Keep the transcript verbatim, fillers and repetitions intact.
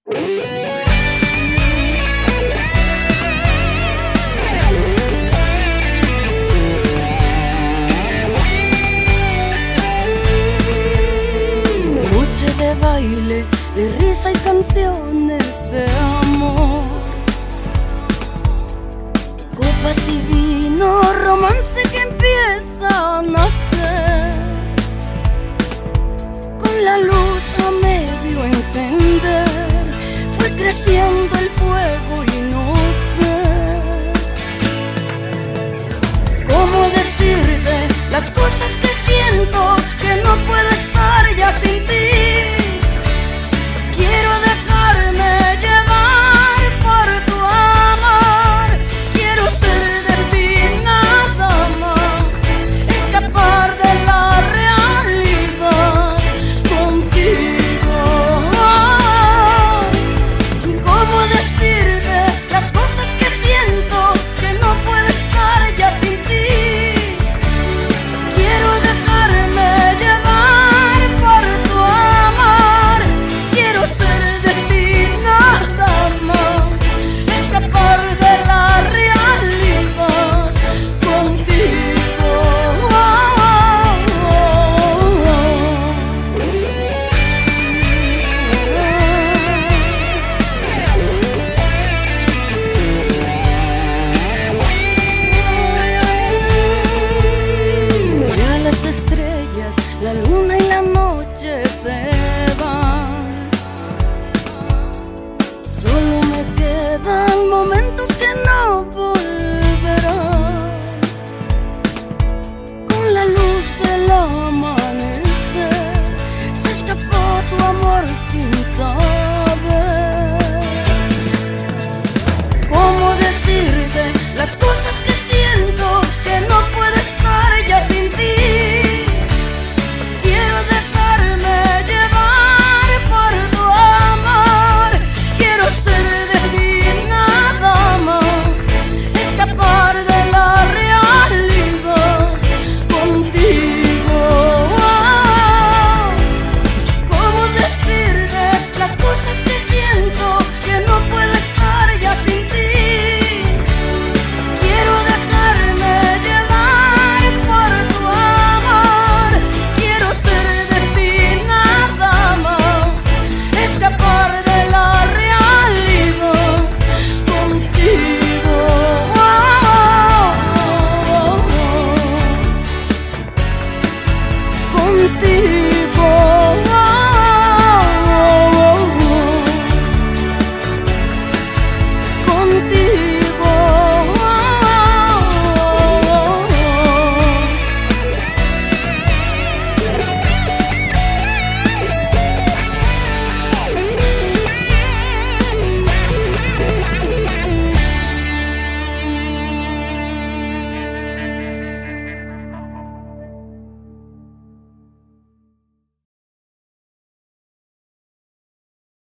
Noche de baile, de risa y canciones de amor, copas y vino, romance que empieza a nacer. Con la luz a medio encender, fue creciendo el fuego y no sé cómo decirte las cosas que siento, que no puedo estar ya sin ti.